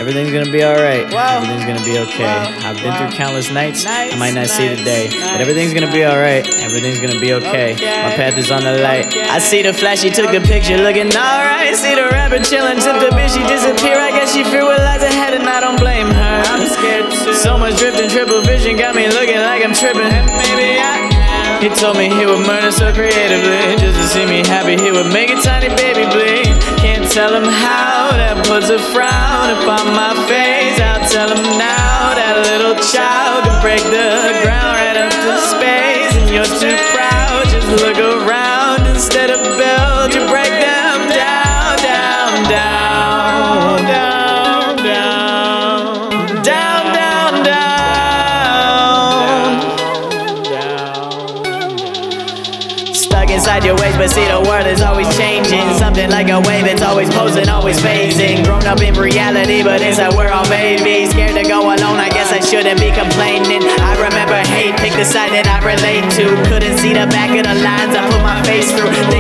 Everything's gonna be alright. Everything's gonna be okay. I've been through countless nights. I might not see the day, but everything's gonna be alright. Everything's gonna be okay. My path is on the light. I see the flash, she took the picture, looking alright. See the rapper chillin', tipped the bitch, she disappear. I guess she fear what lies ahead, and I don't blame her. I'm scared too. So much drifting, triple vision got me looking like I'm tripping. Maybe he told me he would murder so creatively. Just to see me happy, he would make a tiny baby bleed. Can't tell him how, that puts a frown upon my face. I'll tell him now, that little child can break the ground right up to space. And you're too proud, just look around. Instead of build, you break them down, down, down, down, down, down, down, down. Stuck inside your ways, but see the world is always changing. Something like a wave, it's always posing, always phasing. Grown up in reality, but inside we're all babies. Scared to go alone, I guess I shouldn't be complaining. I remember hate, pick the side that I relate to. Couldn't see the back of the lines I put my face through.